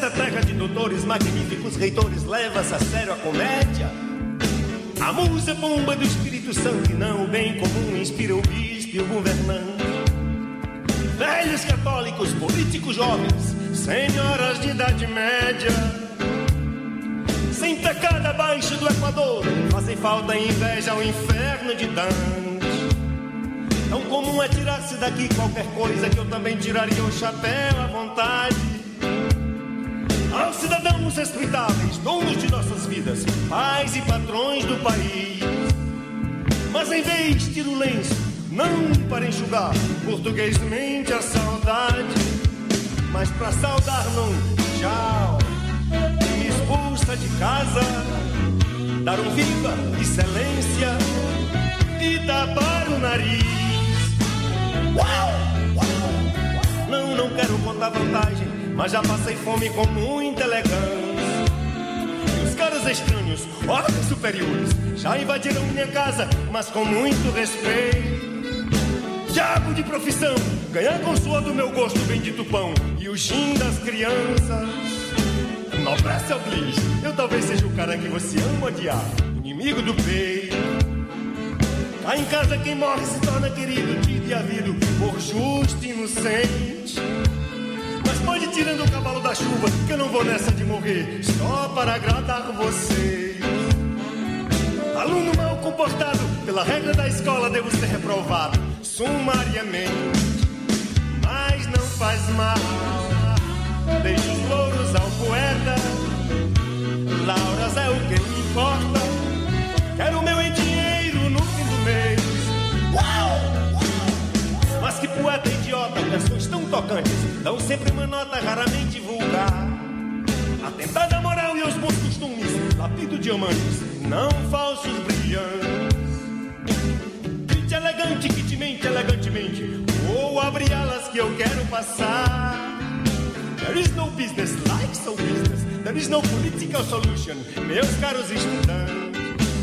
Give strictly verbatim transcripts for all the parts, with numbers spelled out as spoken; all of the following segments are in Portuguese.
Nessa terra de doutores, magníficos reitores, leva-se a sério a comédia. A musa bomba do Espírito Santo e não o bem comum inspira o bispo e o governante. Velhos católicos, políticos jovens, senhoras de idade média, sem pecado abaixo do Equador, fazem falta em inveja ao inferno de Dante. Tão comum é tirar-se daqui qualquer coisa que eu também tiraria o chapéu à vontade. Aos cidadãos respeitáveis, donos de nossas vidas, pais e patrões do país. Mas em vez tiro o lenço, não para enxugar portuguesmente a saudade, mas pra saudar num tchau. Me expulsa de casa, dar um viva, excelência e tapar o nariz. Uau, uau. Não, não quero contar vantagem, mas já passei fome com muita elegância. E os caras estranhos, órgãos superiores, já invadiram minha casa, mas com muito respeito. Diabo de profissão, ganhar com suor do meu gosto bendito pão e o gin das crianças. Nobresse oblige, eu talvez seja o cara que você ama odiar, inimigo do peito. Cá em casa quem morre se torna querido, tido e havido por justo e inocente. Mas pode ir tirando o cavalo da chuva, que eu não vou nessa de morrer só para agradar você. Aluno mal comportado, pela regra da escola devo ser reprovado sumariamente. Mas não faz mal, deixe os louros ao poeta. Lauras é o que me importa, quero o meu dinheiro no fim do mês. Uau! Mas que poeta idiota, canções tão tocantes dão sempre uma nota raramente vulgar. Atentada à moral e aos bons costumes, lapido diamantes, não falsos brilhantes. Grite elegante, que te mente elegantemente, ou abre alas que eu quero passar. There is no business like so business, there is no political solution, meus caros estudantes.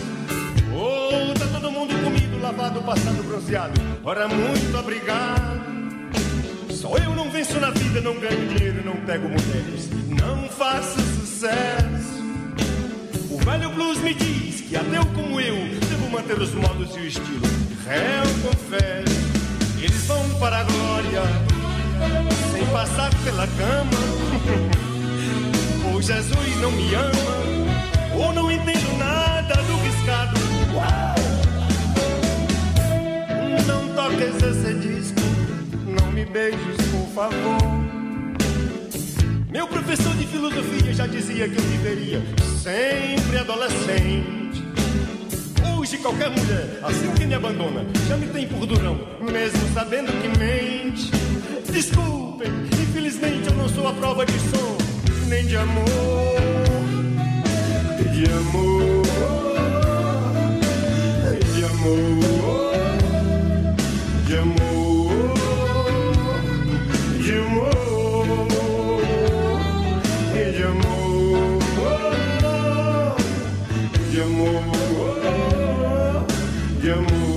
Oh, tá todo mundo comido, lavado, passado, bronzeado, ora muito obrigado. Só eu não venço na vida, não ganho dinheiro, não pego mulheres, não faço sucesso. O velho blues me diz que ateu como eu devo manter os modos e o estilo. Eu confesso, eles vão para a glória sem passar pela cama. Ou Jesus não me ama, ou não entendo nada do riscado. Não toques esse disco, não me beijes, por favor. Meu professor de filosofia já dizia que eu viveria sempre adolescente. Hoje qualquer mulher, assim que me abandona, já me tem por durão, mesmo sabendo que mente. Desculpem, infelizmente eu não sou a prova de som, nem de amor. De amor, de amor, de amor, de amor. De amor, de amor, de amor.